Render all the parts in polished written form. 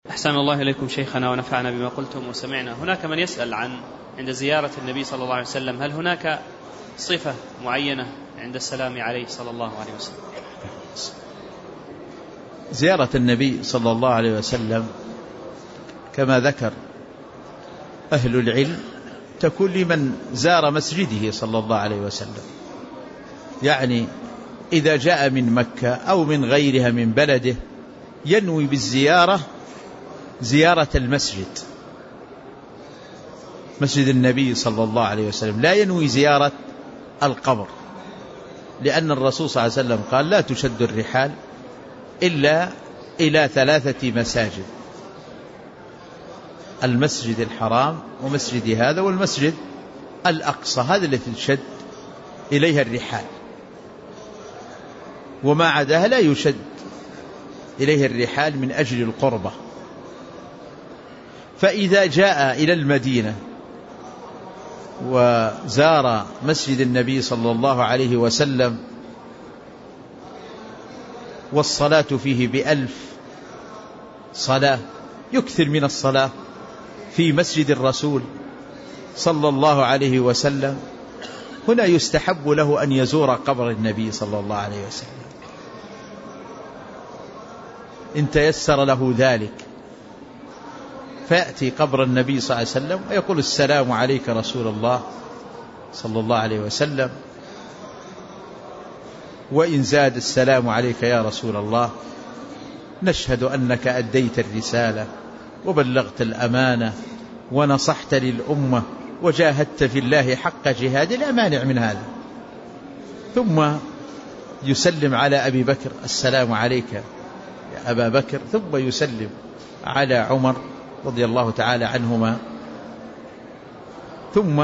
أحسن الله إليكم شيخنا ونفعنا بما قلتم وسمعنا. هناك من يسأل عن عند زيارة النبي صلى الله عليه وسلم هل هناك صفة معينة عند السلام عليه صلى الله عليه وسلم؟ زيارة النبي صلى الله عليه وسلم كما ذكر أهل العلم تكون لمن زار مسجده صلى الله عليه وسلم، يعني إذا جاء من مكة أو من غيرها من بلده ينوي بالزيارة زيارة المسجد، مسجد النبي صلى الله عليه وسلم، لا ينوي زيارة القبر، لأن الرسول صلى الله عليه وسلم قال لا تشد الرحال إلا إلى 3 مساجد: المسجد الحرام ومسجد هذا والمسجد الأقصى، هذا التي تشد إليها الرحال، وما عداها لا يشد إليه الرحال من أجل القربة. فإذا جاء إلى المدينة وزار مسجد النبي صلى الله عليه وسلم والصلاة فيه ب1000 صلاة، يكثر من الصلاة في مسجد الرسول صلى الله عليه وسلم، هنا يستحب له أن يزور قبر النبي صلى الله عليه وسلم إن تيسر له ذلك، فيأتي قبر النبي صلى الله عليه وسلم ويقول السلام عليك رسول الله صلى الله عليه وسلم، وإن زاد السلام عليك يا رسول الله، نشهد أنك أديت الرسالة وبلغت الأمانة ونصحت للأمة وجاهدت في الله حق جهاد، لا مانع من هذا. ثم يسلم على أبي بكر السلام عليك يا أبا بكر، ثم يسلم على عمر رضي الله تعالى عنهما، ثم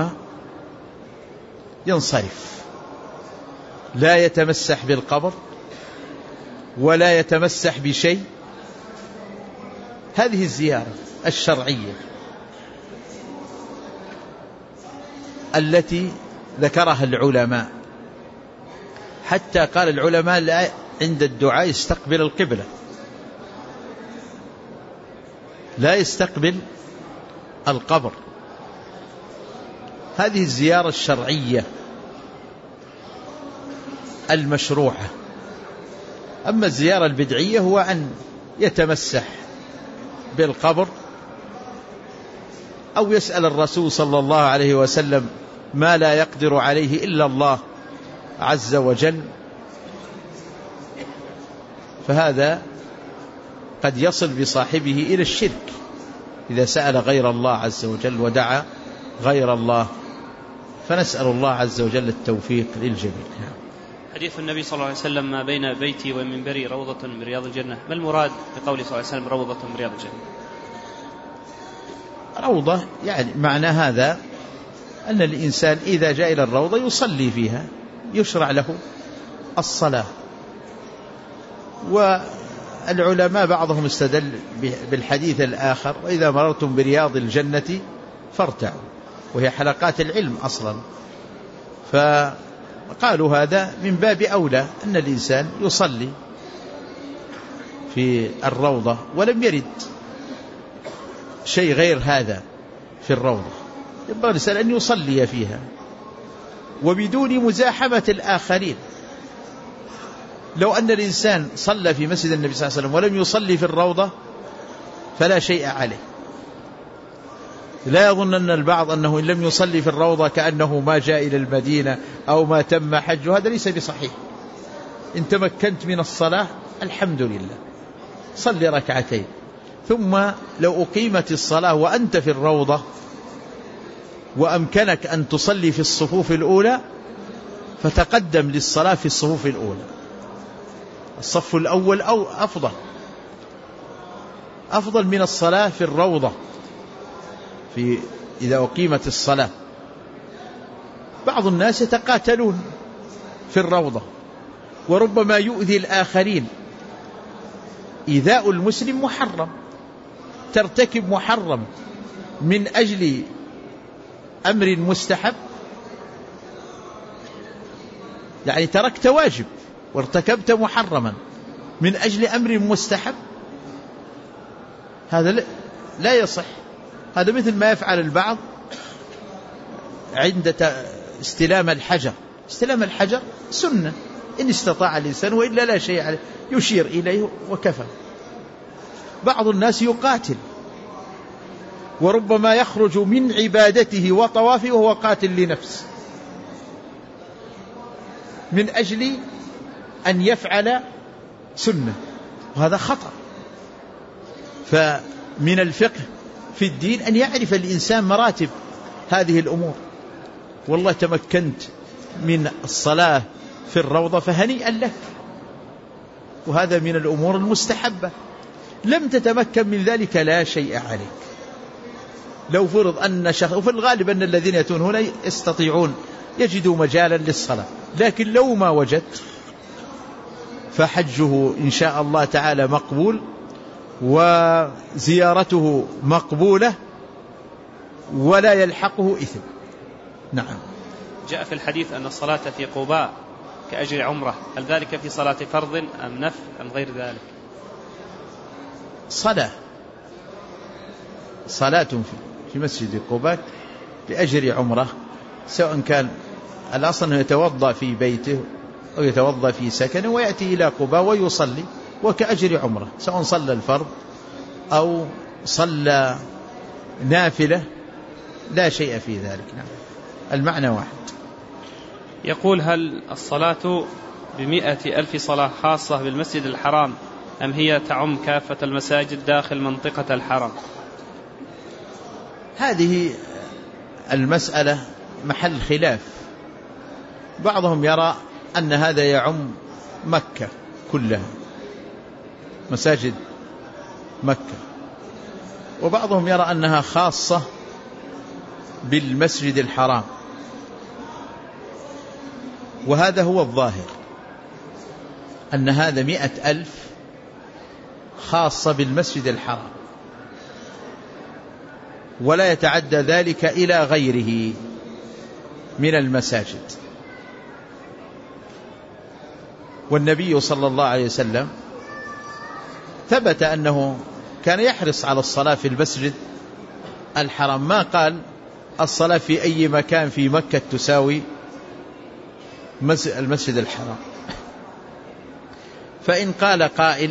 ينصرف، لا يتمسح بالقبر ولا يتمسح بشيء. هذه الزيارة الشرعية التي ذكرها العلماء، حتى قال العلماء لا عند الدعاء يستقبل القبلة، لا يستقبل القبر. هذه الزيارة الشرعية المشروعة. أما الزيارة البدعية هو أن يتمسح بالقبر أو يسأل الرسول صلى الله عليه وسلم ما لا يقدر عليه إلا الله عز وجل، فهذا قد يصل بصاحبه إلى الشرك إذا سأل غير الله عز وجل ودعا غير الله، فنسأل الله عز وجل التوفيق للجميع. حديث النبي صلى الله عليه وسلم ما بين بيتي ومنبري روضة من رياض الجنة، ما المراد بقوله صلى الله عليه وسلم روضة من رياض الجنة؟ روضة يعني معنى هذا أن الإنسان إذا جاء إلى الروضة يصلي فيها، يشرع له الصلاة. والعلماء بعضهم استدل بالحديث الآخر وإذا مررتم برياض الجنة فارتعوا، وهي حلقات العلم أصلا، فقالوا هذا من باب أولى أن الإنسان يصلي في الروضة، ولم يرد شيء غير هذا في الروضة، ينبغي الإنسان أن يصلي فيها وبدون مزاحمة الآخرين. لو أن الإنسان صلى في مسجد النبي صلى الله عليه وسلم ولم يصلي في الروضة فلا شيء عليه. لا يظن أن البعض أنه إن لم يصلي في الروضة كأنه ما جاء إلى المدينة أو ما تم حجه، هذا ليس بصحيح. إن تمكنت من الصلاة الحمد لله، صلي ركعتين، ثم لو أقيمت الصلاة وأنت في الروضة وأمكنك أن تصلي في الصفوف الأولى فتقدم للصلاة في الصفوف الأولى، الصف الأول أو أفضل من الصلاة في الروضة إذا أقيمت الصلاة. بعض الناس يتقاتلون في الروضة وربما يؤذي الآخرين. إيذاء المسلم محرم، ترتكب محرم من أجل أمر مستحب، يعني تركت واجب وارتكبت محرما من أجل أمر مستحب، هذا لا يصح. هذا مثل ما يفعل البعض عند استلام الحجر. استلام الحجر سنة إن استطاع الإنسان، وإلا لا شيء عليه، يشير إليه وكفى. بعض الناس يقاتل، وربما يخرج من عبادته وطوافه وهو قاتل لنفس من أجل أن يفعل سنة، وهذا خطأ. فمن الفقه في الدين أن يعرف الإنسان مراتب هذه الأمور. والله تمكنت من الصلاة في الروضة فهنيئا لك، وهذا من الأمور المستحبة. لم تتمكن من ذلك لا شيء عليك. لو فرض أن شخص، وفي الغالب أن الذين يأتون هنا يستطيعون يجدوا مجالا للصلاة، لكن لو ما وجدت فحجه إن شاء الله تعالى مقبول، وزيارته مقبولة، ولا يلحقه إثم. نعم. جاء في الحديث أن الصلاة في قباء كأجر عمرة، هل ذلك في صلاة فرض أم نفل أم غير ذلك؟ صلاة في مسجد قباء بأجر عمرة، سواء كان الأصل أنه يتوضأ في بيته أو يتوضأ في سكنه ويأتي إلى قباء ويصلي، وكأجر عمرة، سواء صلى الفرض أو صلى نافلة، لا شيء في ذلك. نعم. المعنى واحد. يقول: هل الصلاة ب100,000 صلاة خاصة بالمسجد الحرام أم هي تعم كافة المساجد داخل منطقة الحرم؟ هذه المسألة محل خلاف. بعضهم يرى أن هذا يعم مكة كلها، مساجد مكة، وبعضهم يرى أنها خاصة بالمسجد الحرام، وهذا هو الظاهر، أن هذا 100,000 خاصة بالمسجد الحرام، ولا يتعدى ذلك إلى غيره من المساجد. والنبي صلى الله عليه وسلم ثبت أنه كان يحرص على الصلاة في المسجد الحرام، ما قال الصلاة في أي مكان في مكة تساوي المسجد الحرام. فإن قال قائل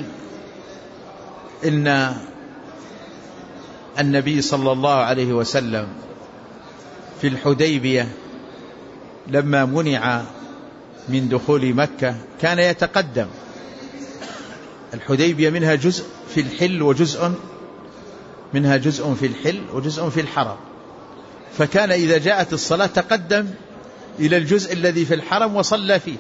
إن النبي صلى الله عليه وسلم في الحديبية لما منع من دخول مكة كان يتقدم. الحديبية منها جزء في الحل وجزء منها جزء في الحل وجزء في الحرم، فكان إذا جاءت الصلاة تقدم إلى الجزء الذي في الحرم وصلى فيه.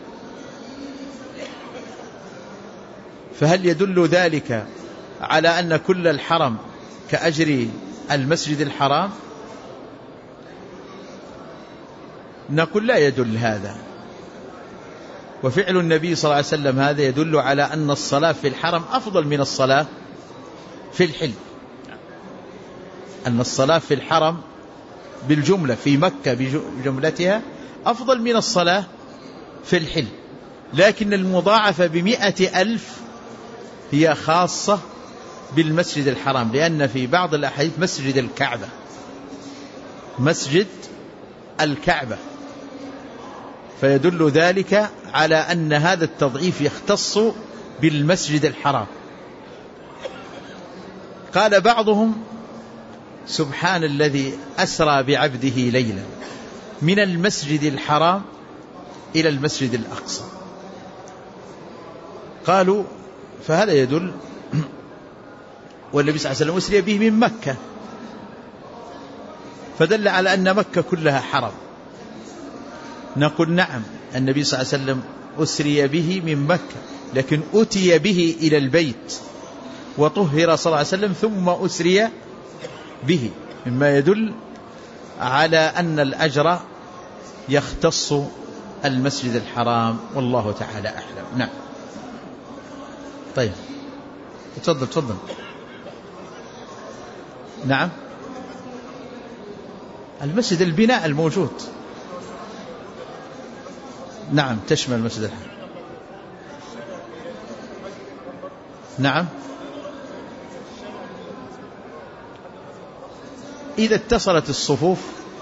فهل يدل ذلك على أن كل الحرم كأجر المسجد الحرام؟ نقول لا يدل هذا، وفعل النبي صلى الله عليه وسلم هذا يدل على أن الصلاة في الحرم أفضل من الصلاة في الحل، أن الصلاة في الحرم بالجملة في مكة بجملتها أفضل من الصلاة في الحل، لكن المضاعفة ب100,000 هي خاصة بالمسجد الحرام، لأن في بعض الأحاديث مسجد الكعبة، فيدل ذلك على أن هذا التضعيف يختص بالمسجد الحرام. قال بعضهم: سبحان الذي أسرى بعبده ليلا من المسجد الحرام إلى المسجد الأقصى. قالوا فهذا يدل، والنبي صلى الله عليه وسلم أسري به من مكة، فدل على أن مكة كلها حرم. نقول نعم، النبي صلى الله عليه وسلم أسري به من مكة، لكن أتي به إلى البيت وطهر صلى الله عليه وسلم ثم أسري به، مما يدل على أن الأجر يختص المسجد الحرام، والله تعالى أعلم. نعم. طيب تفضل. نعم. المسجد البناء الموجود، نعم، تشمل المسجد الحرام. نعم. إذا اتصلت الصفوف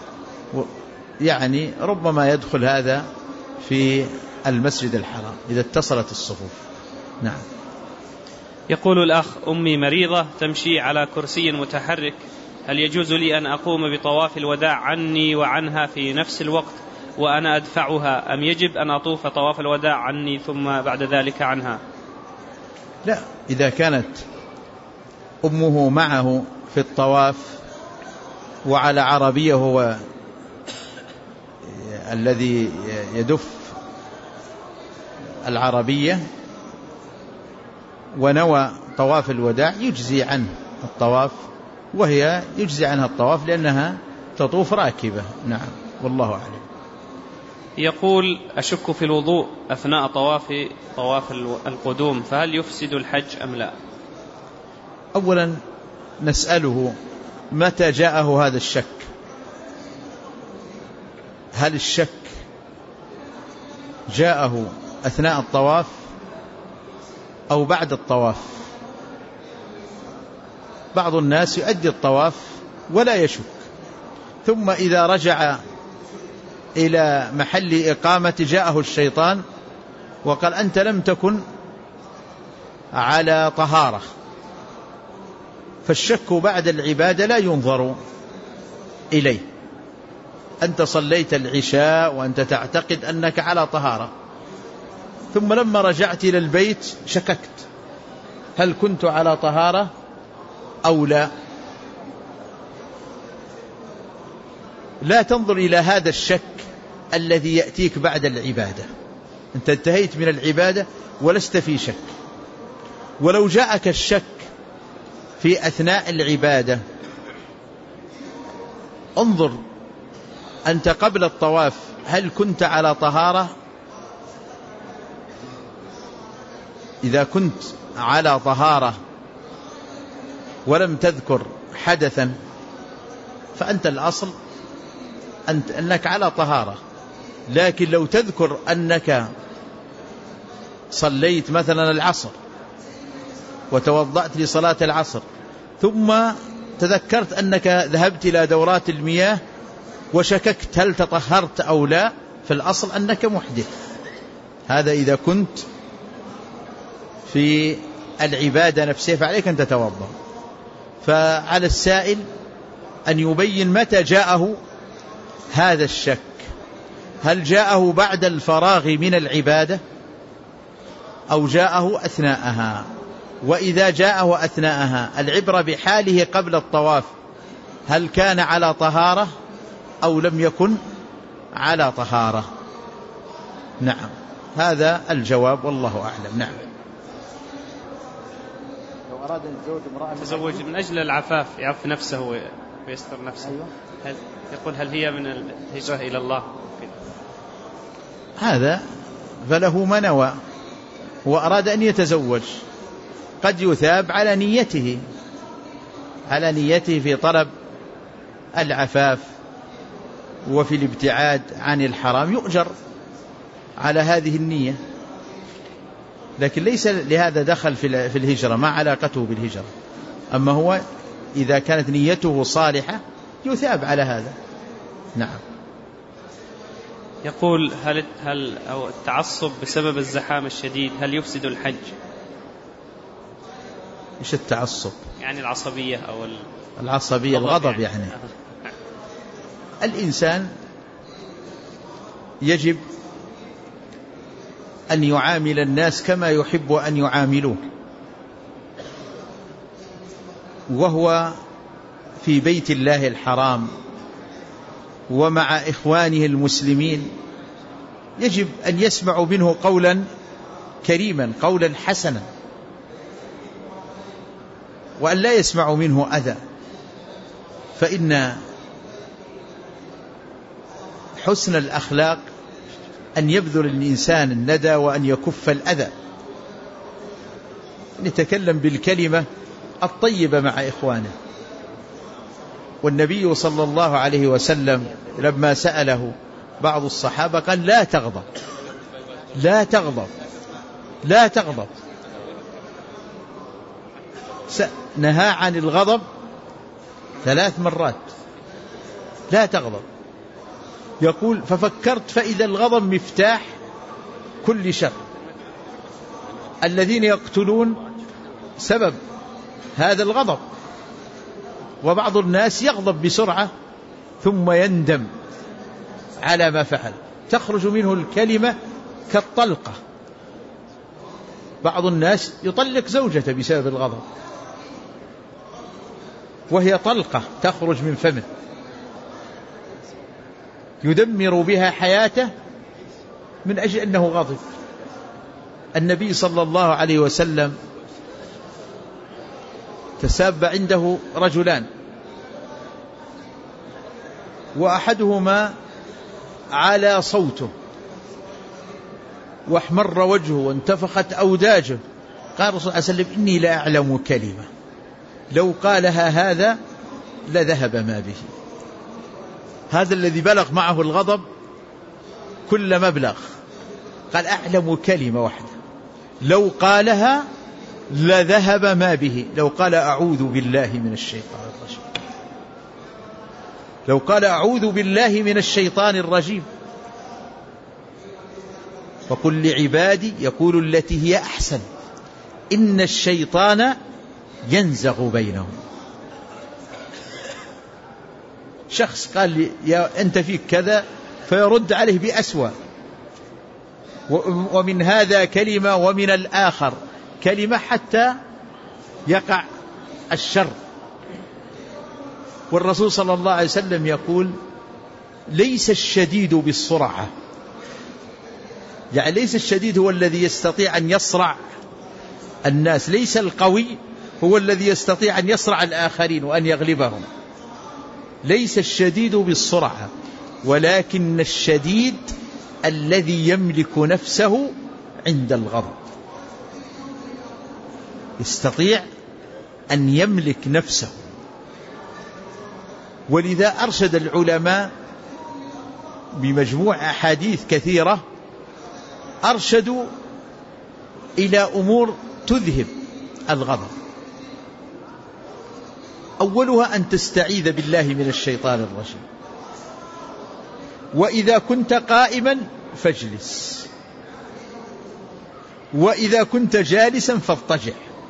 يعني ربما يدخل هذا في المسجد الحرام إذا اتصلت الصفوف. نعم. يقول الأخ: أمي مريضة تمشي على كرسي متحرك، هل يجوز لي أن أقوم بطواف الوداع عني وعنها في نفس الوقت وأنا أدفعها، أم يجب أن أطوف طواف الوداع عني ثم بعد ذلك عنها؟ لا، إذا كانت أمه معه في الطواف وعلى عربية هو الذي يدف العربية ونوى طواف الوداع يجزي عنه الطواف، وهي يجزي عنها الطواف لأنها تطوف راكبة. نعم، والله أعلم. يقول: أشك في الوضوء أثناء طواف القدوم، فهل يفسد الحج أم لا؟ أولا نسأله متى جاءه هذا الشك؟ هل الشك جاءه أثناء الطواف أو بعد الطواف؟ بعض الناس يؤدي الطواف ولا يشك، ثم إذا رجع إلى محل إقامة جاءه الشيطان وقال: أنت لم تكن على طهارة. فالشك بعد العبادة لا ينظر إليه. أنت صليت العشاء وأنت تعتقد أنك على طهارة، ثم لما رجعت إلى البيت شككت هل كنت على طهارة أو لا. لا تنظر إلى هذا الشك الذي يأتيك بعد العبادة، أنت انتهيت من العبادة ولست في شك. ولو جاءك الشك في أثناء العبادة انظر أنت قبل الطواف هل كنت على طهارة؟ إذا كنت على طهارة ولم تذكر حدثا فأنت الأصل أنك على طهارة. لكن لو تذكر أنك صليت مثلا العصر وتوضأت لصلاة العصر ثم تذكرت أنك ذهبت إلى دورات المياه وشككت هل تطهرت أو لا، فالأصل أنك محدث. هذا إذا كنت في العبادة نفسها فعليك أن تتوضأ. فعلى السائل أن يبين متى جاءه هذا الشك، هل جاءه بعد الفراغ من العبادة أو جاءه أثناءها. وإذا جاءه أثناءها العبرة بحاله قبل الطواف، هل كان على طهارة أو لم يكن على طهارة. نعم، هذا الجواب والله أعلم. نعم. لو أراد أن يتزوج من أجل العفاف يعف نفسه ويستر نفسه، أيوة. يقول هل هي من الهجرة إلى الله؟ هذا فله ما نوى وأراد أن يتزوج، قد يثاب على نيته في طلب العفاف وفي الابتعاد عن الحرام، يؤجر على هذه النية. لكن ليس لهذا دخل في الهجرة، ما علاقته بالهجرة. أما هو إذا كانت نيته صالحة يثاب على هذا. نعم. يقول هل أو التعصب بسبب الزحام الشديد هل يفسد الحج؟ إيش التعصب؟ يعني العصبية أو العصبية، الغضب يعني. الإنسان يجب أن يعامل الناس كما يحب أن يعاملوه، وهو في بيت الله الحرام ومع إخوانه المسلمين يجب أن يسمعوا منه قولا كريما، قولا حسنا، وأن لا يسمعوا منه أذى. فإن حسن الأخلاق أن يبذل الإنسان الندى وأن يكف الأذى، يتكلم بالكلمة الطيبة مع إخوانه. والنبي صلى الله عليه وسلم لما سأله بعض الصحابة قال: لا تغضب لا تغضب لا تغضب. نهى عن الغضب 3 مرات، لا تغضب. يقول ففكرت فإذا الغضب مفتاح كل شر. الذين يقتلون سبب هذا الغضب، وبعض الناس يغضب بسرعة ثم يندم على ما فعل، تخرج منه الكلمة كالطلقة. بعض الناس يطلق زوجته بسبب الغضب، وهي طلقة تخرج من فمه يدمر بها حياته من أجل أنه غضب. النبي صلى الله عليه وسلم تساب عنده رجلان، وأحدهما على صوته واحمر وجهه وانتفخت أوداجه. قال الرسول صلى الله عليه وسلم إني لا أعلم كلمة لو قالها هذا لذهب ما به. هذا الذي بلغ معه الغضب كل مبلغ، قال أعلم كلمة واحدة لو قالها لذهب ما به. لو قال أعوذ بالله من الشيطان الرجيم، لو قال أعوذ بالله من الشيطان الرجيم. وقل لعبادي يقول التي هي أحسن إن الشيطان ينزغ بينهم. شخص قال لي يا أنت فيك كذا، فيرد عليه بأسوأ، ومن هذا كلمة ومن الآخر كلمة حتى يقع الشر. والرسول صلى الله عليه وسلم يقول ليس الشديد بالسرعة، يعني ليس الشديد هو الذي يستطيع أن يصرع الناس، ليس القوي هو الذي يستطيع أن يصرع الآخرين وأن يغلبهم. ليس الشديد بالسرعة، ولكن الشديد الذي يملك نفسه عند الغضب، يستطيع أن يملك نفسه. ولذا أرشد العلماء بمجموع أحاديث كثيرة، أرشدوا إلى أمور تذهب الغضب. أولها أن تستعيذ بالله من الشيطان الرجيم، وإذا كنت قائما فاجلس، وإذا كنت جالسا فاضطجع.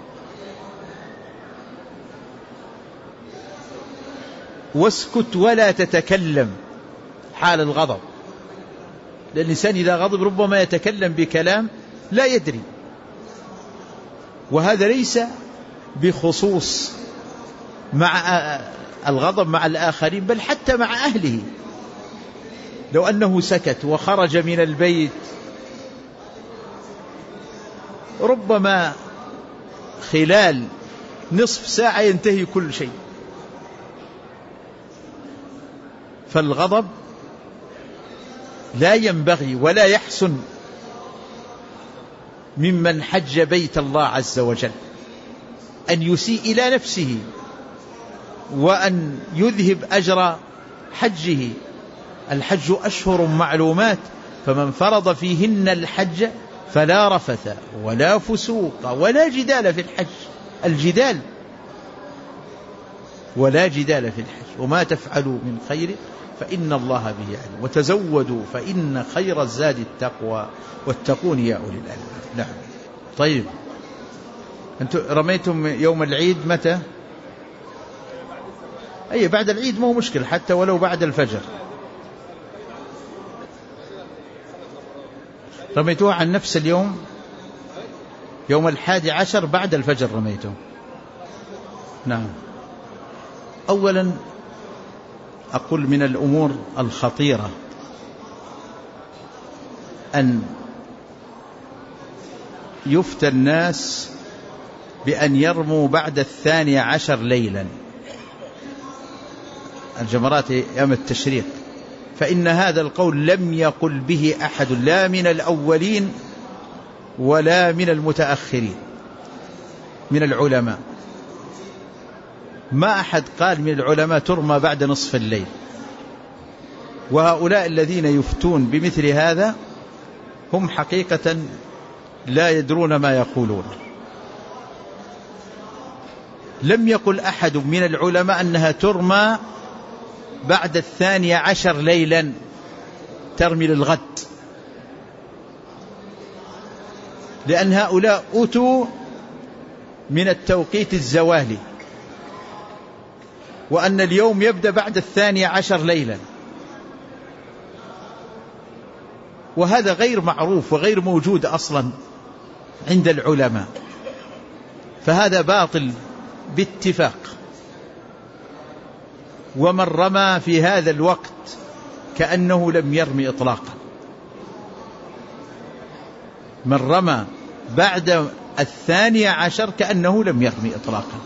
واسكت ولا تتكلم حال الغضب، لأن الإنسان إذا غضب ربما يتكلم بكلام لا يدري، وهذا ليس بخصوص مع الغضب مع الآخرين، بل حتى مع أهله. لو أنه سكت وخرج من البيت ربما خلال نصف ساعة ينتهي كل شيء. فالغضب لا ينبغي ولا يحسن ممن حج بيت الله عز وجل أن يسيء إلى نفسه وأن يذهب أجر حجه. الحج أشهر معلومات، فمن فرض فيهن الحج فلا رفث ولا فسوق ولا جدال في الحج. الجدال ولا جدال في الحج. وما تفعلوا من خير فإن الله به عليم، وتزودوا فإن خير الزاد التقوى واتقون يا أولي الألباب. نعم. طيب، أنتم رميتم يوم العيد متى؟ أي بعد العيد مو مشكل، حتى ولو بعد الفجر. رميتوها عن نفس اليوم، يوم 11 بعد الفجر رميته. نعم. أولا أقول من الأمور الخطيرة أن يفتى الناس بأن يرموا بعد 12 ليلا الجمرات يوم التشريق، فإن هذا القول لم يقل به أحد لا من الأولين ولا من المتأخرين من العلماء. ما أحد قال من العلماء ترمى بعد نصف الليل. وهؤلاء الذين يفتون بمثل هذا هم حقيقة لا يدرون ما يقولون. لم يقل أحد من العلماء أنها ترمى بعد 12 ليلا ترمي للغد، لأن هؤلاء أتوا من التوقيت الزوالي، وأن اليوم يبدأ بعد 12 ليلا، وهذا غير معروف وغير موجود أصلا عند العلماء، فهذا باطل باتفاق. ومن رمى في هذا الوقت كأنه لم يرمي إطلاقا. من رمى بعد 12 كأنه لم يرمي إطلاقا.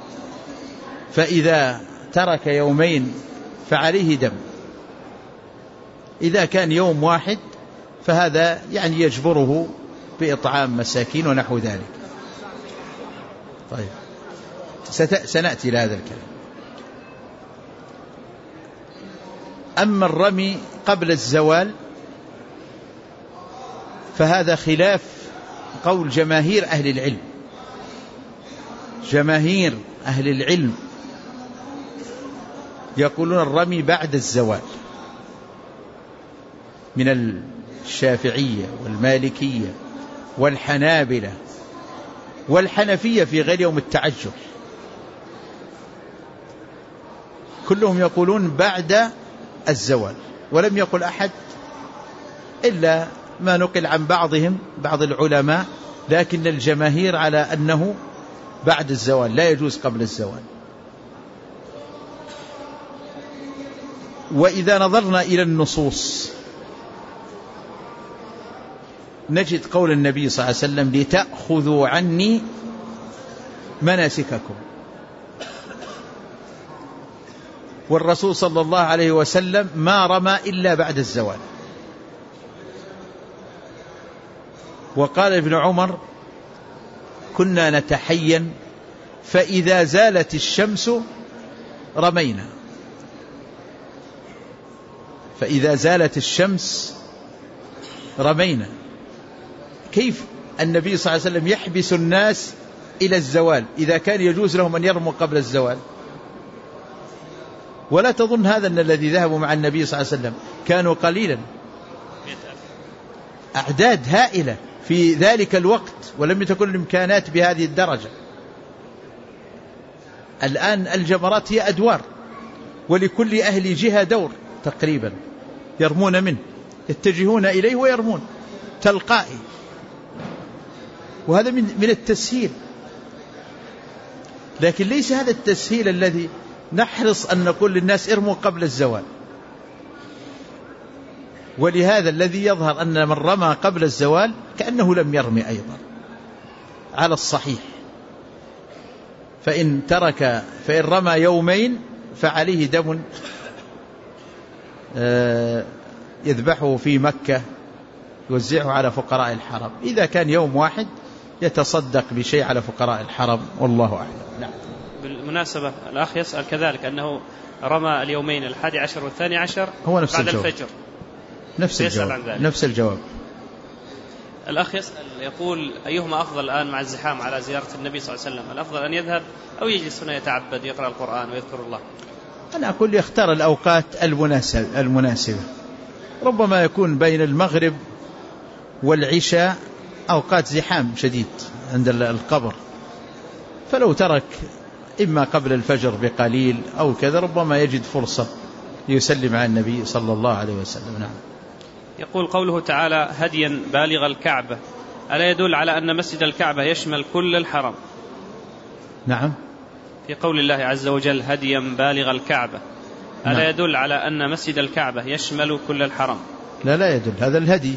فإذا ترك يومين فعليه دم. إذا كان يوم واحد فهذا يعني يجبره بإطعام مساكين ونحو ذلك. طيب سنأتي إلى هذا الكلام. أما الرمي قبل الزوال فهذا خلاف قول جماهير أهل العلم. جماهير أهل العلم يقولون الرمي بعد الزوال، من الشافعية والمالكية والحنابلة والحنفية في غير يوم التعجل، كلهم يقولون بعد الزوال، ولم يقل أحد إلا ما نقل عن بعضهم بعض العلماء، لكن الجماهير على أنه بعد الزوال، لا يجوز قبل الزوال. وإذا نظرنا إلى النصوص نجد قول النبي صلى الله عليه وسلم: لتأخذوا عني مناسككم. والرسول صلى الله عليه وسلم ما رمى إلا بعد الزوال. وقال ابن عمر: كنا نتحين فإذا زالت الشمس رمينا. فإذا زالت الشمس رمينا. كيف النبي صلى الله عليه وسلم يحبس الناس إلى الزوال إذا كان يجوز لهم أن يرموا قبل الزوال؟ ولا تظن هذا أن الذي ذهبوا مع النبي صلى الله عليه وسلم كانوا قليلا، أعداد هائلة في ذلك الوقت، ولم تكن الإمكانات بهذه الدرجة. الآن الجمرات هي أدوار، ولكل أهل جهة دور تقريبا يرمون منه، يتجهون إليه ويرمون تلقائي، وهذا من التسهيل. لكن ليس هذا التسهيل الذي نحرص أن نقول للناس ارموا قبل الزوال. ولهذا الذي يظهر أن من رمى قبل الزوال كأنه لم يرمي أيضا على الصحيح. فإن رمى يومين فعليه دم يذبحه في مكة يوزعه على فقراء الحرم. إذا كان يوم واحد يتصدق بشيء على فقراء الحرم، والله أعلم. نعم. بالمناسبة الأخ يسأل كذلك أنه رمى اليومين 11 و12 هو نفس بعد الجواب. الفجر. نفس الجواب. الأخ يسأل يقول: أيهما أفضل الآن مع الزحام على زيارة النبي صلى الله عليه وسلم؟ الأفضل أن يذهب أو يجلس هنا يتعبد يقرأ القرآن ويذكر الله؟ أنا أقول يختار الأوقات المناسبة. ربما يكون بين المغرب والعشاء أوقات زحام شديد عند القبر، فلو ترك إما قبل الفجر بقليل أو كذا ربما يجد فرصة يسلم على النبي صلى الله عليه وسلم. نعم. يقول: قوله تعالى: هديا بالغ الكعبة، ألا يدل على أن مسجد الكعبة يشمل كل الحرم؟ نعم. في قول الله عز وجل: هديا بالغ الكعبة، ألا يدل على أن مسجد الكعبة يشمل كل الحرم؟ لا يدل. هذا الهدي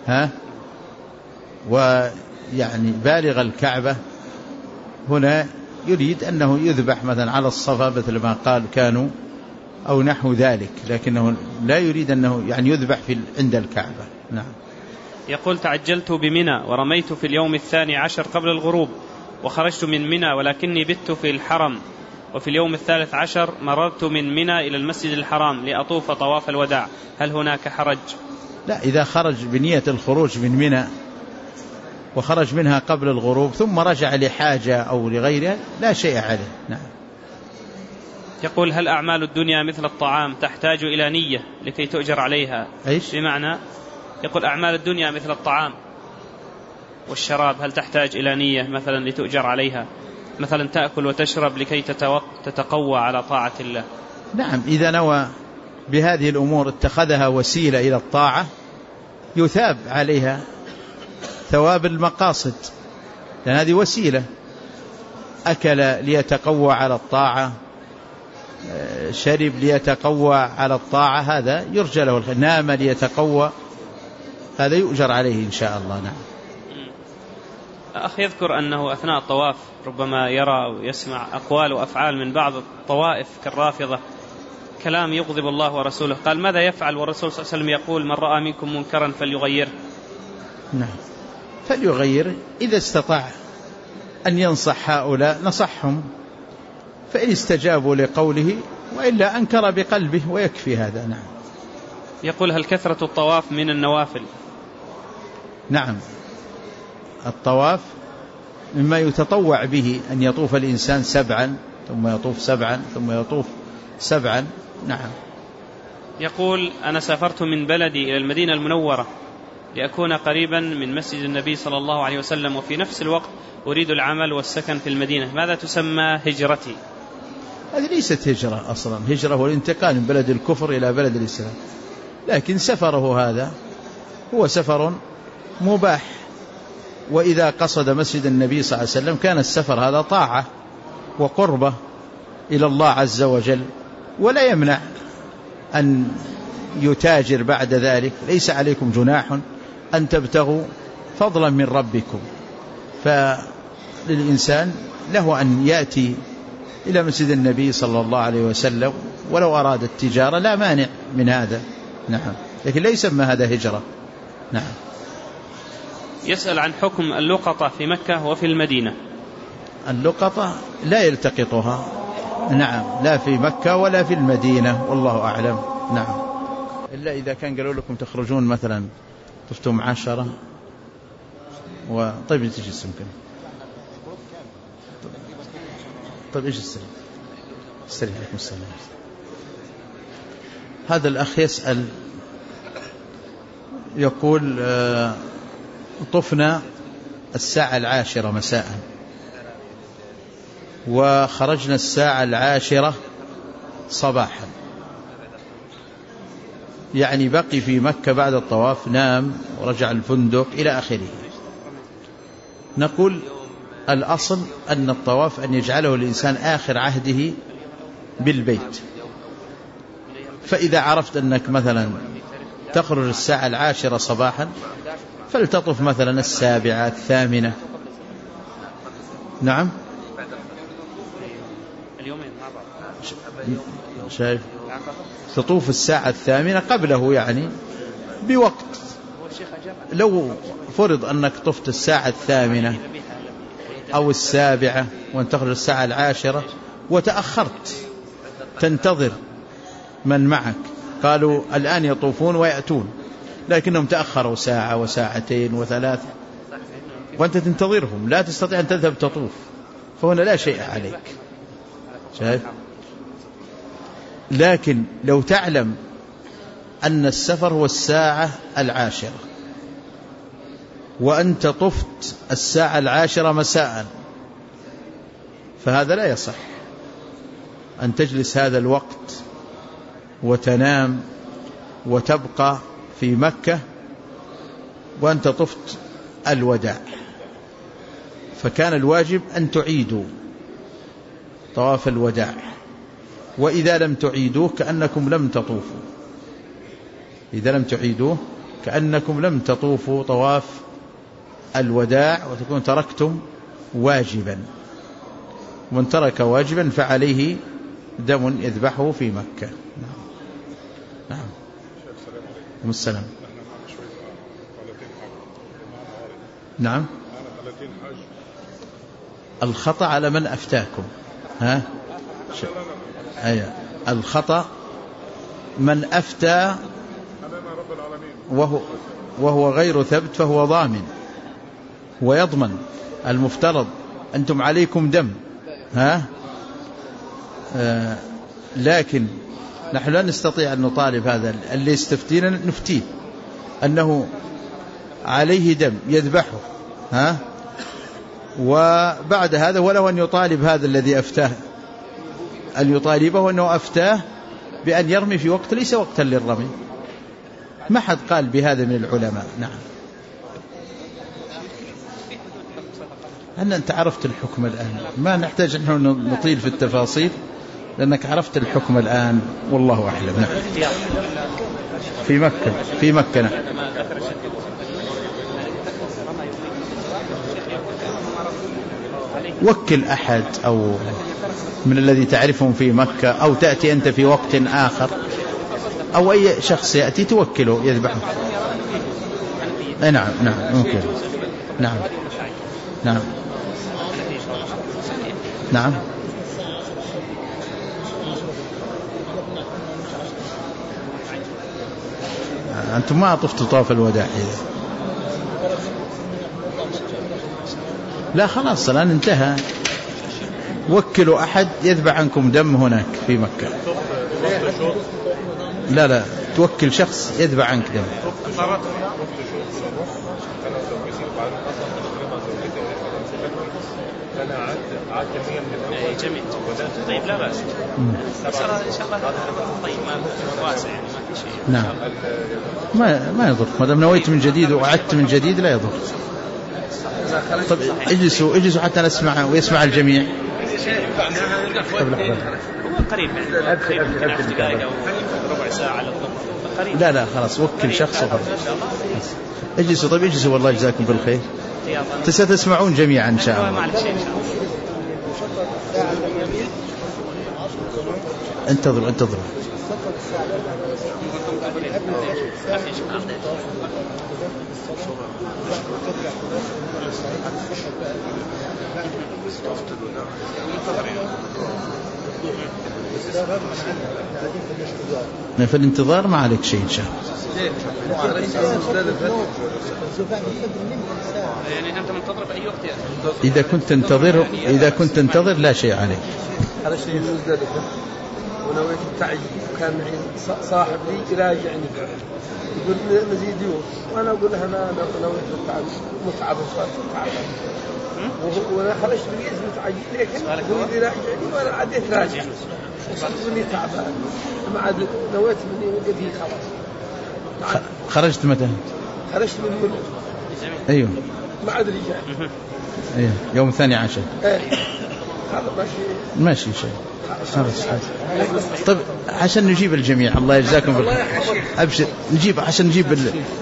ويعني بالغ الكعبة هنا يريد أنه يذبح مثلا على الصفا مثل ما قال كانوا أو نحو ذلك، لكنه لا يريد أنه يعني يذبح عند الكعبة. نعم. يقول: تعجلت بمنى ورميت في اليوم 12 قبل الغروب، وخرجت من منى ولكني بت في الحرم، وفي اليوم 13 مررت من منى إلى المسجد الحرام لأطوف طواف الوداع، هل هناك حرج؟ لا، إذا خرج بنية الخروج من منى وخرج منها قبل الغروب ثم رجع لحاجة أو لغيرها لا شيء عليه. نعم. يقول: هل أعمال الدنيا مثل الطعام تحتاج إلى نية لكي تؤجر عليها؟ إيش؟ بمعنى يقول أعمال الدنيا مثل الطعام والشراب، هل تحتاج إلى نية مثلا لتؤجر عليها؟ مثلا تأكل وتشرب لكي تتقوى على طاعة الله. نعم، إذا نوى بهذه الأمور اتخذها وسيلة إلى الطاعة يثاب عليها ثواب المقاصد، لأن هذه وسيلة. أكل ليتقوى على الطاعة، شرب ليتقوى على الطاعة، هذا يرجى له الخير. نام ليتقوى، هذا يؤجر عليه إن شاء الله. نعم. أخ يذكر أنه أثناء الطواف ربما يرى أو يسمع أقوال وأفعال من بعض الطوائف كالرافضة، كلام يغضب الله ورسوله. قال: ماذا يفعل والرسول صلى الله عليه وسلم يقول: من رأى منكم منكرا فليغيره؟ نعم، فليغير. إذا استطاع أن ينصح هؤلاء نصحهم، فإن استجابوا لقوله، وإلا أنكر بقلبه ويكفي هذا. نعم. يقول: هل كثرة الطواف من النوافل؟ نعم، الطواف مما يتطوع به، أن يطوف الإنسان 7 ثم يطوف 7 ثم يطوف 7. نعم. يقول: أنا سافرت من بلدي إلى المدينة المنورة لأكون قريبا من مسجد النبي صلى الله عليه وسلم، وفي نفس الوقت أريد العمل والسكن في المدينة، ماذا تسمى هجرتي؟ هذه ليست هجرة أصلا. هجرة هو الانتقال من بلد الكفر إلى بلد الإسلام، لكن سفره هذا هو سفر مباح. وإذا قصد مسجد النبي صلى الله عليه وسلم كان السفر هذا طاعة وقربة إلى الله عز وجل، ولا يمنع أن يتاجر بعد ذلك. ليس عليكم جناح أن تبتغوا فضلا من ربكم. فللإنسان له أن يأتي إلى مسجد النبي صلى الله عليه وسلم ولو أراد التجارة، لا مانع من هذا. نعم، لكن لا يسمى هذا هجرة. نعم. يسأل عن حكم اللقطة في مكة وفي المدينة. اللقطة لا يلتقطها، نعم، لا في مكة ولا في المدينة، والله أعلم. نعم، إلا إذا كان قالوا لكم تخرجون مثلا طفتم 10 طيب تجلس يمكن. طيب إيش السلام عليكم السلام. هذا الأخ يسأل يقول: طفنا 10:00 مساء وخرجنا 10:00 صباحا، يعني بقي في مكة بعد الطواف، نام ورجع الفندق إلى آخره. نقول: الأصل أن الطواف أن يجعله الإنسان آخر عهده بالبيت. فإذا عرفت أنك مثلا تخرج 10:00 صباحا فلتطف مثلا 7 8. نعم، شايف، تطوف 8 قبله يعني بوقت. لو فرض أنك طفت 8 أو 7 وأن تخرج 10:00 وتأخرت تنتظر من معك، قالوا الآن يطوفون ويأتون، لكنهم تأخروا 1 و2 و3 وأنت تنتظرهم، لا تستطيع أن تذهب تطوف، فهنا لا شيء عليك. شايف؟ لكن لو تعلم أن السفر هو 10:00 وأنت طفت 10:00 مساء، فهذا لا يصح أن تجلس هذا الوقت وتنام وتبقى في مكة وأنت طفت الوداع. فكان الواجب أن تعيدوا طواف الوداع، وإذا لم تعيدوه كأنكم لم تطوفوا. إذا لم تعيدوه كأنكم لم تطوفوا طواف الوداع، وتكون تركتم واجبا. ومن ترك واجبا فعليه دم يذبحه في مكة. نعم. السلام. نعم، الخطأ على من أفتاكم. الخطأ من أفتى وهو غير ثبت فهو ضامن ويضمن. المفترض أنتم عليكم دم، لكن نحن لا نستطيع أن نطالب هذا اللي يستفتينا نفتيه أنه عليه دم يذبحه، وبعد هذا وله أن يطالب هذا الذي أفتاه أن يطالبه أنه أفتاه بأن يرمي في وقت ليس وقتا للرمي. ما حد قال بهذا من العلماء. نعم. أنت عرفت الحكم الآن، ما نحتاج أن نطيل في التفاصيل لأنك عرفت الحكم الآن والله أعلم. نعم. في مكة نعم. وكل أحد أو من الذي تعرفهم في مكة، أو تأتي أنت في وقت آخر، أو أي شخص يأتي توكله يذبحه. نعم ممكن. نعم. أنتم ما طفتوا طواف الوداع؟ لا خلاص الآن انتهى. وكلوا أحد يذبح عنكم دم هناك في مكة. لا توكل شخص يذبح عنك دم. جميل. طيب لا بأس. إن شاء الله طيب ما واسع يعني ما في شيء. نعم. ما يضر ما دام نويت من جديد وأعدت من جديد لا يضر. طب اجلسوا حتى نسمع ويسمع الجميع. قبل قريب أو ربع ساعة قريب. لا خلاص وكل شخص وخلاص. اجلسوا. طيب اجلسوا والله يجزاكم بالخير. ستسمعون جميعا إن شاء الله. انتظروا. في الانتظار ما عليك شيء إن شاء الله. يعني أنت منتظر بأي وقت؟ إذا كنت تنتظر لا شيء عليك. هذا شيء مزدلفة ونويت التعجيل، كان معي صاحب لي يراجعني يقول نزيد يوم، وأنا أقول له أنا نويت متعب وأنا خرجت بقيت متعجل، لكن يقول يراجعني وأنا عديت راجع وصلت مني تعبان، ما عاد نويت مني وقتي خلاص. خرجت متى؟ خرجت من أيوه ما عاد رجع. أيوه يوم 12. هذا ماشي شيء. طيب عشان نجيب الجميع الله يجزاكم بالخير. أبشر نجيب عشان نجيب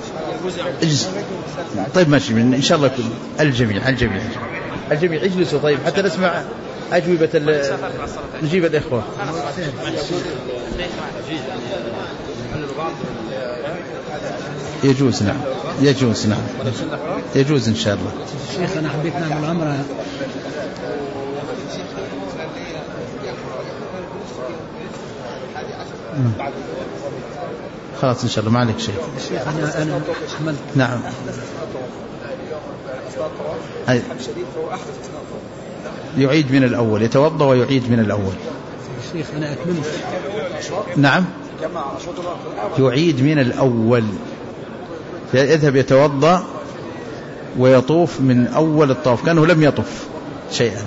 طيب ماشي إن شاء الله الجميع اجلسوا. طيب حتى نسمع أجوبة نجيب الإخوة. يجوز نعم يجوز إن شاء الله. شيخ أنا حبيت نعمل عمرة. خلاص إن شاء الله ما عليك شيء. شيخ أنا حملت. نعم. يعيد من الأول، يتوضأ ويعيد من الأول. شيخ أنا أكملت. نعم يعيد من الأول، يذهب يتوضأ ويطوف من أول الطواف كأنه لم يطف شيئا.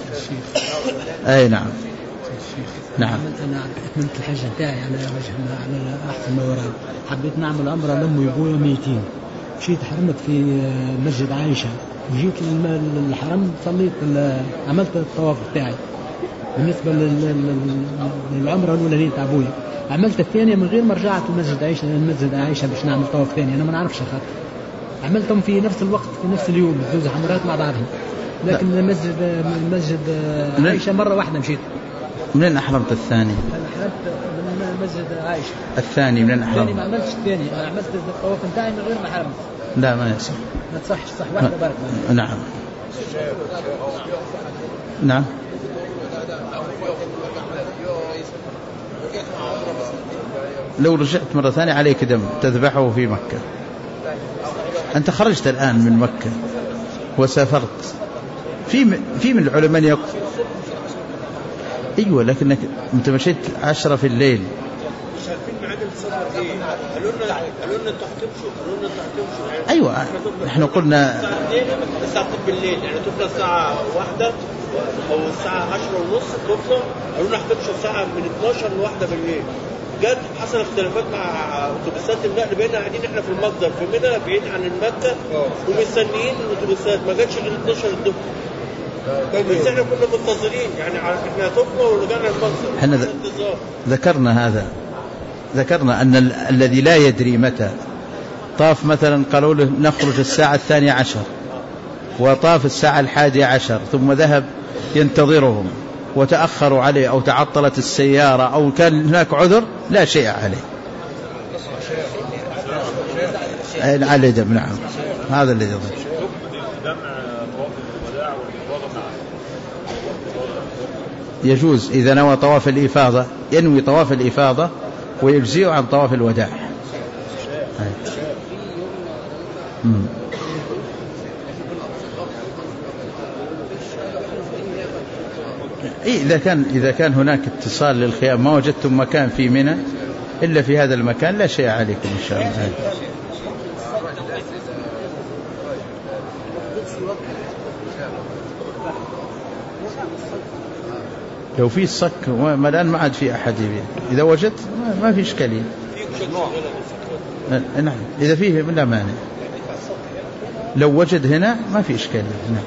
أي نعم. أنا أكملت الحج بتاعي على أحسن ما ورد. حبيت نعمل عمرة لأمي وأبويا ميتين، مشيت حرمت في مسجد عائشة، وجيت للحرم صليت عملت الطواف بتاعي. بالنسبة للعمرة الأولى تاع أبويا عملت الثانية من غير ما رجعت المسجد عائشة باش نعمل طواف ثاني. أنا ما نعرفش خاطر عملتهم في نفس الوقت في نفس اليوم جوز عمرات مع بعضهم، لكن مسجد عائشة مرة واحدة مشيت. منين أحرمت الثاني؟ أنا أحرمت من مسجد عائشة. الثاني منين أحرمت؟ ما عملتش الثاني، أنا عملت الطواف بتاعي من غير ما حرمت. لا ما يصح. ما تصحش صح واحدة بارك. نعم. لو رجعت مرة ثانية عليك دم تذبحه في مكة. أنت خرجت الآن من مكة وسافرت. في من العلماء أيوة لكنك أنت مشيت 10 في الليل. مش عارفين ميعاد السفر ايه. قالوا لنا انتوا هتمشوا. أيوة نحن قلنا الساعة 2 بالليل، يعني تفضل الساعة 1 أو الساعة 10:30 تفضل. قالوا لنا هتمشوا الساعة من 12 ل1 بالليل. جت حصل اختلافات مع اتوبيسات النقل، بقينا قاعدين احنا في المصدر في منى بعيد عن المكة ومستنيين الاتوبيسات، ما جاتش غير 12 الظهر. بس احنا كنا منتظرين، يعني احنا طفنا ورجعنا المصدر. احنا ذكرنا هذا، ذكرنا أن الذي لا يدري متى طاف مثلا قالوا له نخرج الساعة 12 وطاف الساعة 11 ثم ذهب ينتظرهم وتأخروا عليه أو تعطلت السيارة أو كان هناك عذر لا شيء عليه. على دم. نعم هذا الذي يظهر. يجوز إذا نوى طواف الإفاضة، ينوي طواف الإفاضة ويجزئ عن طواف الوداع. إذا كان هناك اتصال للخيام ما وجدتم مكان في منى إلا في هذا المكان لا شيء عليكم إن شاء الله. لو في الصك ما الآن ما عاد في أحد يبين، إذا وجدت ما في إشكالية. نعم إذا فيه لا مانع، لو وجد هنا ما في إشكالية. نعم.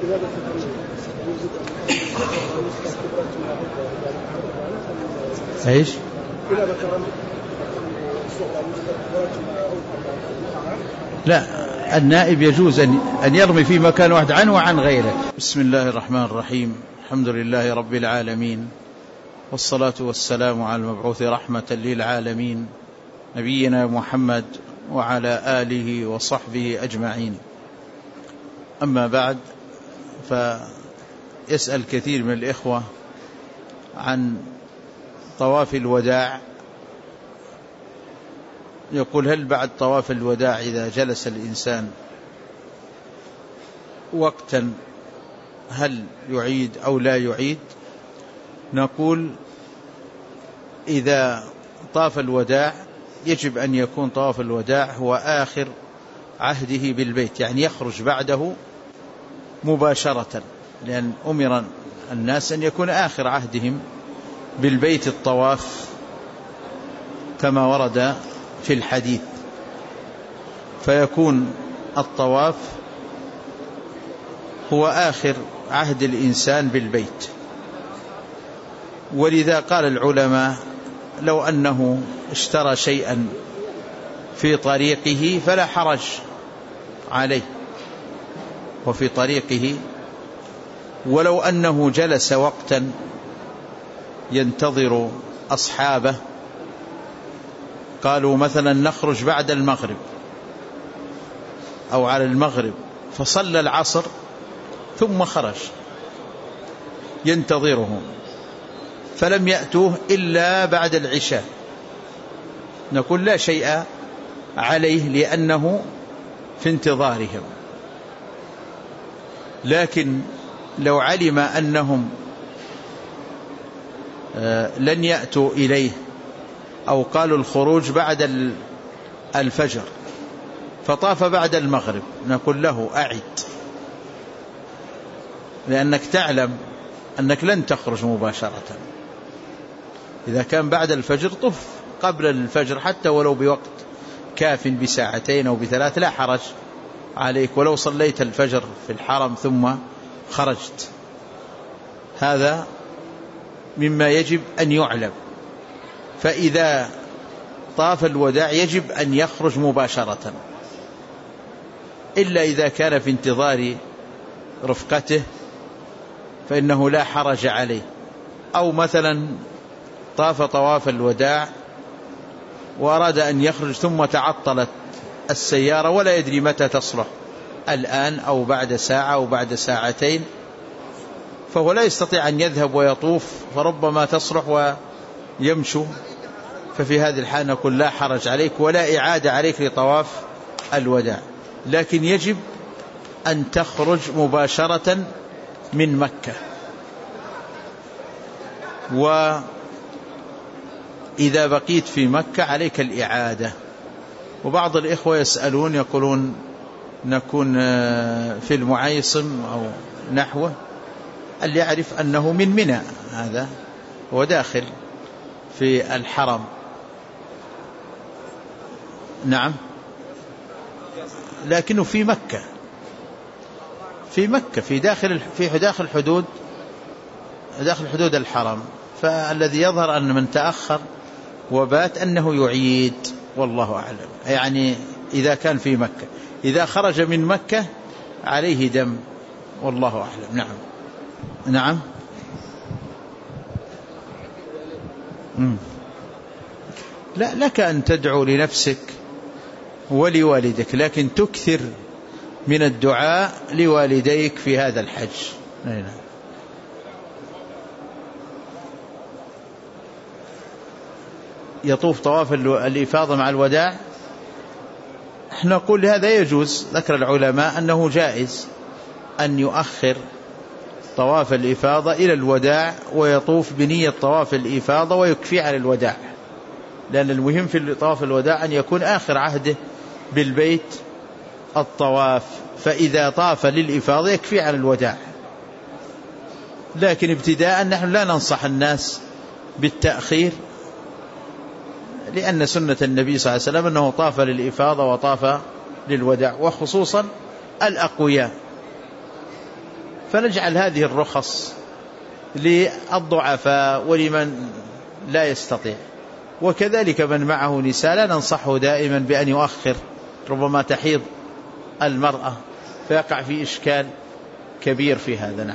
ايش؟ لا النائب يجوز أن يرمي في مكان واحد عنه وعن غيره. بسم الله الرحمن الرحيم. الحمد لله رب العالمين، والصلاة والسلام على المبعوث رحمة للعالمين نبينا محمد وعلى آله وصحبه أجمعين. أما بعد، فيسأل كثير من الإخوة عن طواف الوداع. يقول هل بعد طواف الوداع إذا جلس الإنسان وقتا هل يعيد أو لا يعيد؟ نقول إذا طاف الوداع يجب أن يكون طواف الوداع هو آخر عهده بالبيت، يعني يخرج بعده مباشرة، لأن أمر الناس أن يكون آخر عهدهم بالبيت الطواف كما ورد في الحديث، فيكون الطواف هو آخر عهد الإنسان بالبيت. ولذا قال العلماء لو أنه اشترى شيئا في طريقه فلا حرج عليه وفي طريقه، ولو أنه جلس وقتا ينتظر أصحابه، قالوا مثلا نخرج بعد المغرب أو على المغرب، فصلى العصر ثم خرج ينتظرهم فلم يأتوه إلا بعد العشاء، نقول لا شيء عليه لأنه في انتظارهم. لكن لو علم أنهم لن يأتوا إليه أو قالوا الخروج بعد الفجر فطاف بعد المغرب، نقول له أعد، لأنك تعلم أنك لن تخرج مباشرة. إذا كان بعد الفجر طف قبل الفجر حتى ولو بوقت كاف بساعتين أو ب3 لا حرج عليك، ولو صليت الفجر في الحرم ثم خرجت. هذا مما يجب أن يعلم. فإذا طاف الوداع يجب أن يخرج مباشرة، إلا إذا كان في انتظار رفقته فإنه لا حرج عليه. أو مثلا طاف طواف الوداع وأراد أن يخرج ثم تعطلت السيارة ولا يدري متى تصلح، الآن أو بعد ساعة أو بعد ساعتين، فهو لا يستطيع أن يذهب ويطوف فربما تصلح ويمشوا، ففي هذه الحال نقول لا حرج عليك ولا إعادة عليك لطواف الوداع. لكن يجب أن تخرج مباشرة من مكة، وإذا بقيت في مكة عليك الإعادة. وبعض الإخوة يسألون يقولون نكون في المعيصم أو نحوه، اللي يعرف أنه من منى، هذا هو داخل في الحرم. نعم، لكنه في مكة، في داخل حدود الحرم. فالذي يظهر أن من تأخر وبات أنه يعيد، والله أعلم. يعني إذا كان في مكة، إذا خرج من مكة عليه دم، والله أعلم. نعم. لا، لك أن تدعو لنفسك ولوالدك، لكن تكثر من الدعاء لوالديك في هذا الحج. يطوف طواف الإفاضة مع الوداع، احنا نقول هذا يجوز. ذكر العلماء أنه جائز أن يؤخر طواف الإفاضة إلى الوداع ويطوف بنية طواف الإفاضة ويكفي على الوداع، لأن المهم في طواف الوداع أن يكون آخر عهده بالبيت الطواف، فإذا طاف للإفاضة يكفي على الوداع. لكن ابتداء نحن لا ننصح الناس بالتأخير، لأن سنة النبي صلى الله عليه وسلم أنه طاف للإفاضة وطاف للوداع، وخصوصا الأقوياء. فنجعل هذه الرخص للضعفاء ولمن لا يستطيع. وكذلك من معه نساء لا ننصحه دائما بأن يؤخر، ربما تحيض المرأة فيقع في إشكال كبير في هذا.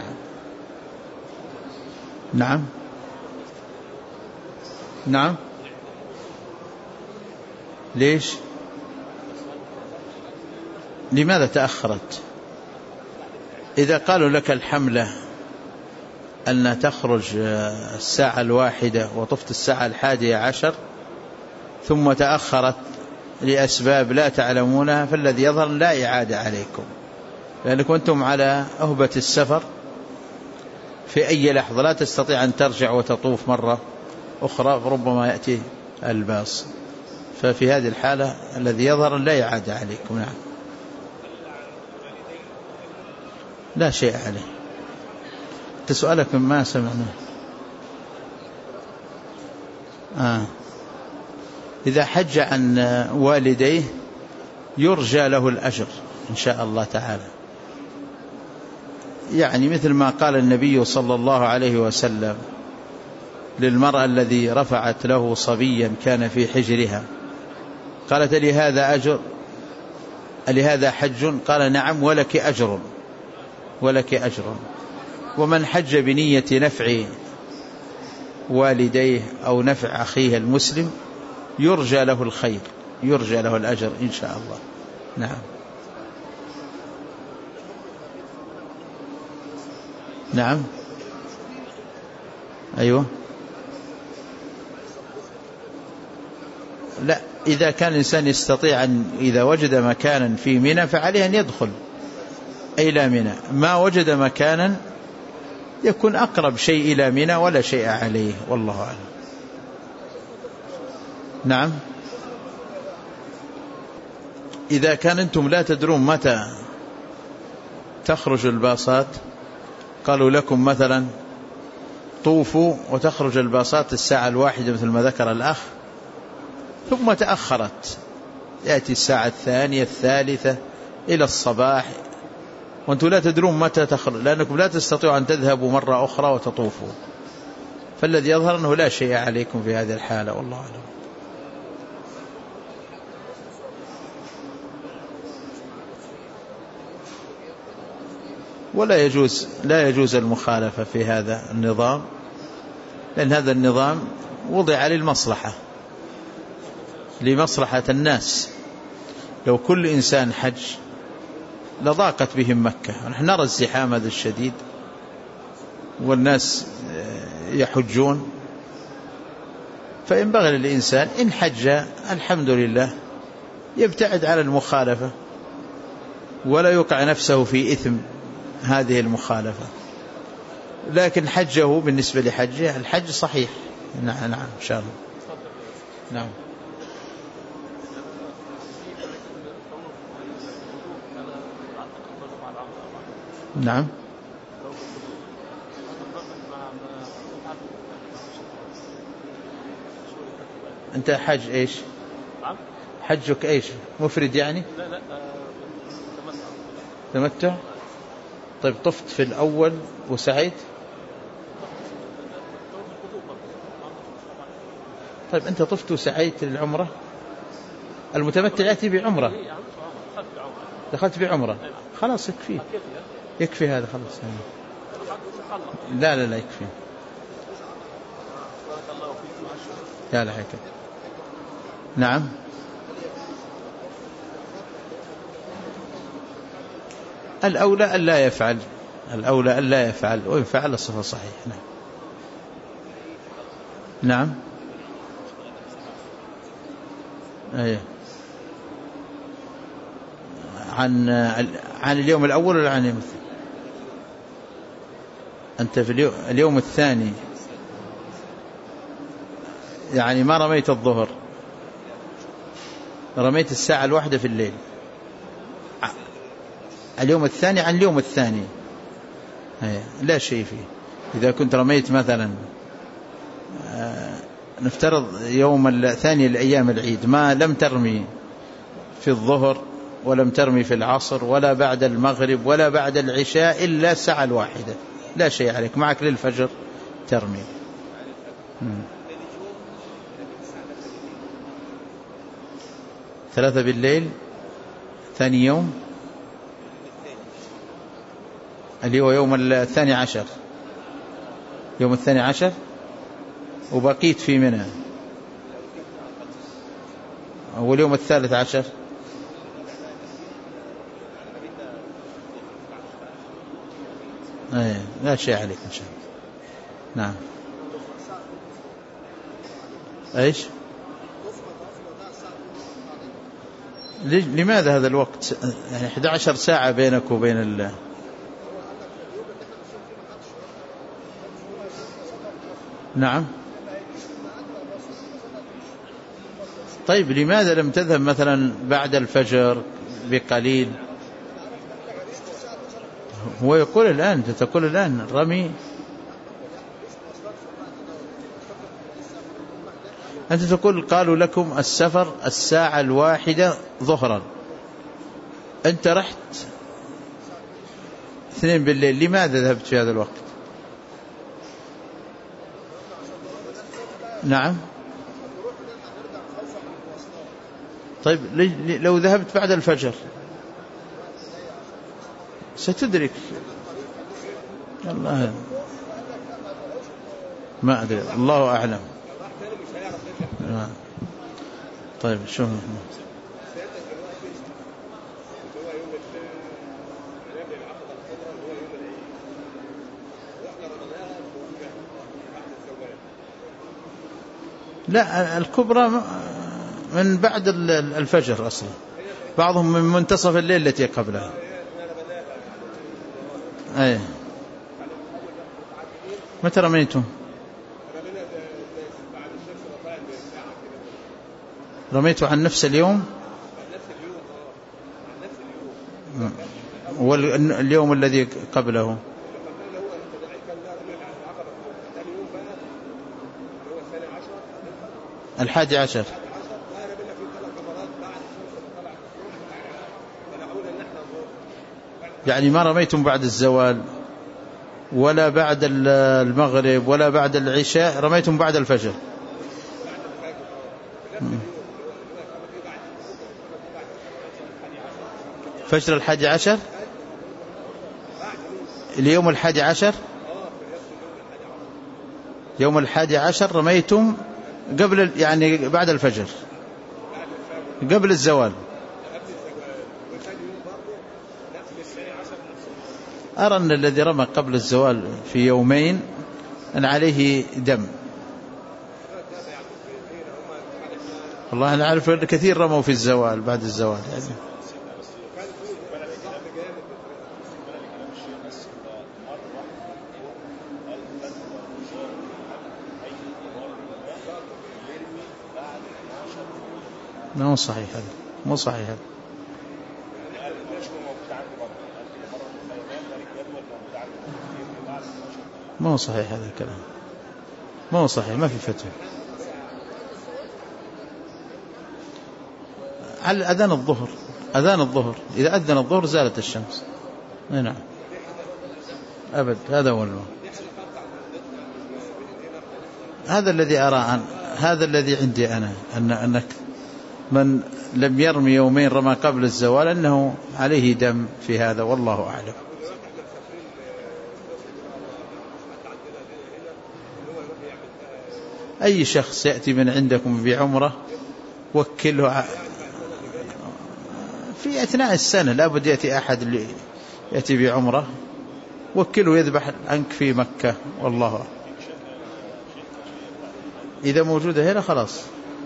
نعم. ليش؟ لماذا تأخرت؟ إذا قالوا لك الحملة أن تخرج الساعة 1 وطفت الساعة 11 ثم تأخرت لأسباب لا تعلمونها، فالذي يظهر لا إعادة عليكم، لأنكم أنتم على أهبة السفر في أي لحظة، لا تستطيع أن ترجع وتطوف مرة أخرى، ربما يأتي الباص. ففي هذه الحالة الذي يظهر لا إعادة عليكم. نعم، لا شيء عليه. تسألك ما سمعنا. إذا حج عن والديه يرجى له الأجر إن شاء الله تعالى، يعني مثل ما قال النبي صلى الله عليه وسلم للمرأة الذي رفعت له صبيا كان في حجرها، قالت لهذا أجر، لهذا حج؟ قال نعم، ولك أجر، ولك أجر. ومن حج بنية نفع والديه أو نفع أخيه المسلم يرجى له الخير، يرجى له الأجر إن شاء الله. نعم. أيوة. لا، إذا كان الإنسان يستطيع أن إذا وجد مكانا في منى فعليه أن يدخل إلى منى، ما وجد مكانا يكون أقرب شيء إلى منى ولا شيء عليه، والله أعلم. نعم. إذا كان أنتم لا تدرون متى تخرج الباصات، قالوا لكم مثلا طوفوا وتخرج الباصات الساعة 1 مثل ما ذكر الأخ، ثم تأخرت، يأتي الساعة 2 3 إلى الصباح، وأنتم لا تدرون متى تخرج، لأنكم لا تستطيعوا أن تذهبوا مرة أخرى وتطوفوا، فالذي يظهر أنه لا شيء عليكم في هذه الحالة، والله أعلم. ولا يجوز، لا يجوز المخالفة في هذا النظام، لأن هذا النظام وضع للمصلحة، لمصلحة الناس. لو كل إنسان حج لضاقت بهم مكة، نحن نرى الزحام هذا الشديد والناس يحجون، فينبغي للإنسان إن حج الحمد لله يبتعد على المخالفة ولا يوقع نفسه في إثم هذه المخالفة. لكن حجه بالنسبة لحجه الحج صحيح. نعم إن شاء الله. نعم. نعم. أنت حج إيش؟ حجك إيش؟ مفرد يعني؟ لا تمتع. طيب طفت في الأول وسعيت؟ طيب أنت طفت وسعيت للعمرة؟ المتمتع يأتي بعمرة. دخلت بعمرة خلاص يكفي هذا خلاص. لا يكفي. يا لحيك. نعم. الأولى ألا يفعل. الأولى ألا يفعل، وإن فعل الصفة صحيح. نعم. أيه. عن اليوم الأول ولا عن اليوم الثاني؟ أنت في اليوم الثاني يعني ما رميت الظهر، رميت الساعة 1 في الليل. اليوم الثاني عن اليوم الثاني لا شيء فيه. إذا كنت رميت مثلا نفترض يوم الثاني الأيام العيد ما لم ترمي في الظهر ولم ترمي في العصر ولا بعد المغرب ولا بعد العشاء إلا الساعة 1، لا شيء عليك، معك للفجر ترمي. 3 بالليل ثاني يوم اللي هو يوم 12، يوم 12 وبقيت في منى، واليوم 13 لا شيء عليك إن شاء الله. نعم. ايش؟ لماذا هذا الوقت؟ يعني 11 ساعة بينك وبين الله. نعم. طيب لماذا لم تذهب مثلا بعد الفجر بقليل؟ هو يقول الآن، تقول الآن رمي. أنت تقول قالوا لكم السفر الساعة 1 ظهرا، أنت رحت 2 بالليل، لماذا ذهبت في هذا الوقت؟ نعم. طيب لو ذهبت بعد الفجر ستدرك. الله ما أدري، الله أعلم. طيب شو لا الكبرى من بعد الفجر أصلا، بعضهم من منتصف الليل التي قبلها. أي متى رميتم؟ رميتوا عن نفس اليوم واليوم الذي قبله؟ الحادي عشر. يعني ما رميتم بعد الزوال ولا بعد المغرب ولا بعد العشاء، رميتم بعد الفجر. فجر 11 اليوم 11 يوم 11 رميتم قبل يعني بعد الفجر قبل الزوال. أرى أن الذي رمى قبل الزوال في يومين أن عليه دم. والله أنا أعرف أن كثير رموا في الزوال بعد الزوال يعني. مو صحيح هذا، مو صحيح هذا. مو صحيح هذا الكلام، مو صحيح، ما في فتوى. على أذان الظهر، أذان الظهر إذا أذن الظهر زالت الشمس. نعم أبد، هذا هو الماء. هذا الذي أرى هذا الذي عندي أنا، أنك من لم يرمي يومين رمى قبل الزوال أنه عليه دم في هذا، والله أعلم. أي شخص يأتي من عندكم بعمرة وكله في أثناء السنة، لا بد يأتي أحد اللي يأتي بعمرة وكله يذبح عنك في مكة، والله أعلم. إذا موجودة هنا خلاص.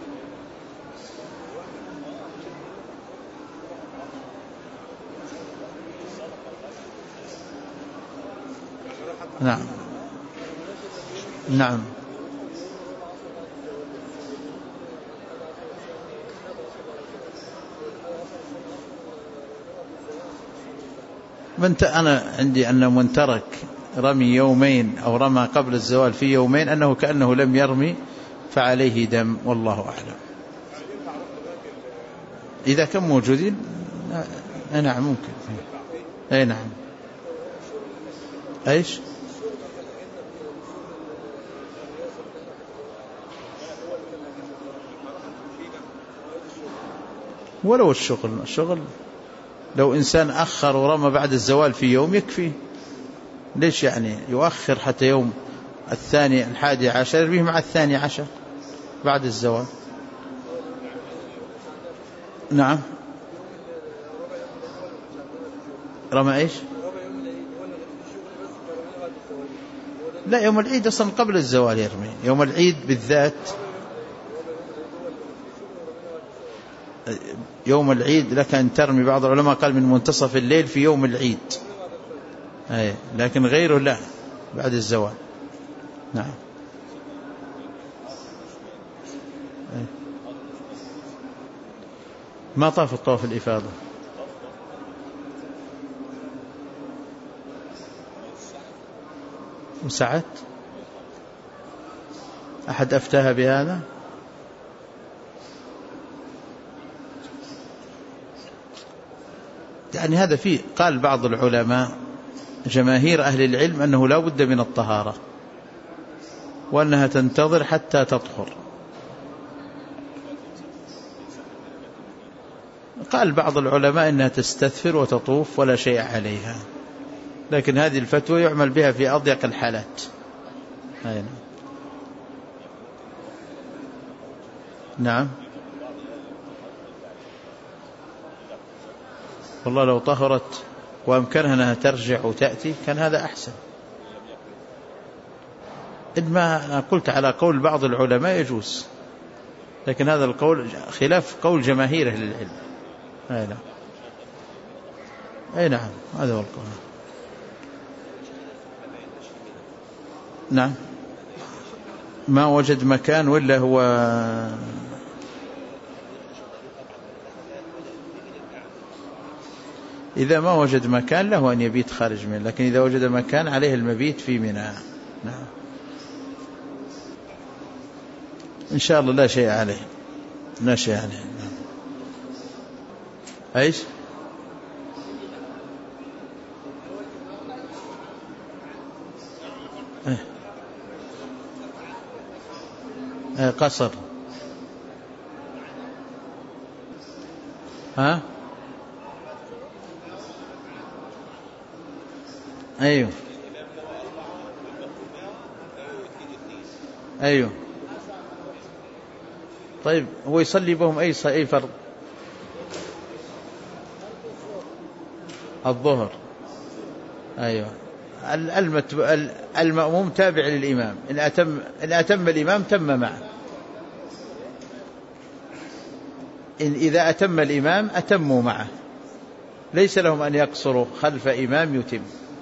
نعم نعم. أنا عندي أن من ترك رمي يومين أو رمى قبل الزوال في يومين أنه كأنه لم يرمي فعليه دم، والله أعلم. إذا كان موجودين نعم ممكن. أي نعم. أيش؟ ولو الشغل لو إنسان أخر ورمى بعد الزوال في يوم يكفي، ليش يعني يؤخر حتى يوم 11 يرميه مع 12 بعد الزوال. نعم. رمى إيش؟ لا، يوم العيد أصلا قبل الزوال يرمي، يوم العيد بالذات. يوم العيد لك أن ترمي، بعض العلماء قال من منتصف الليل في يوم العيد، لكن غيره لا، بعد الزوال. نعم. ما طاف الطواف الإفاضة. وسعت أحد أفتاها بهذا؟ يعني هذا فيه، قال بعض العلماء جماهير أهل العلم أنه لا بد من الطهارة وأنها تنتظر حتى تطهر. قال بعض العلماء أنها تستثفر وتطوف ولا شيء عليها، لكن هذه الفتوى يعمل بها في أضيق الحالات. نعم. والله لو طهرت وأمكنها أنها ترجع وتأتي كان هذا أحسن. إنما أنا قلت على قول بعض العلماء يجوز، لكن هذا القول خلاف قول جماهير أهل العلم. أي نعم، هذا هو القول. نعم. ما وجد مكان ولا هو إذا ما وجد مكان له أن يبيت خارج منه، لكن إذا وجد مكان عليه المبيت في منى. نعم إن شاء الله لا شيء عليه، لا شيء عليه. نعم. أيش؟ قصر. ها؟ أيوه أيوه. طيب هو يصلي بهم أي فرض؟ الظهر. أيوه. المأموم تابع للإمام، إن أتم الإمام تم معه، إذا أتم الإمام أتموا معه، ليس لهم أن يقصروا خلف إمام يتم.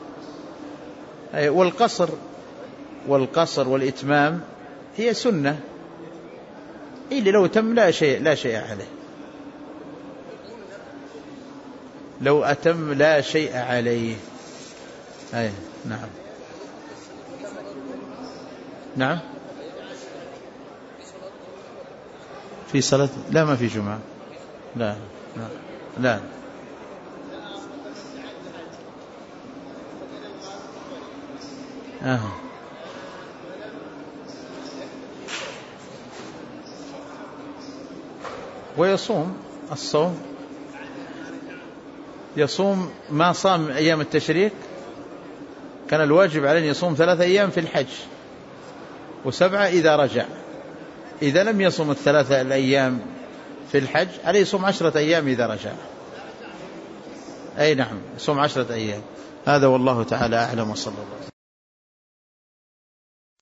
والقصر والإتمام هي سنة، إلا لو تم لا شيء عليه. لو أتم لا شيء عليه. أي نعم. نعم في صلاة لا ما في جمعة لا لا لا. ويصوم الصوم يصوم ما صام أيام التشريق كان الواجب عليه يصوم 3 أيام في الحج و7 إذا رجع. إذا لم يصوم 3 الأيام في الحج عليه يصوم 10 أيام إذا رجع. أي نعم يصوم 10 أيام. هذا والله تعالى أعلم وصلى الله.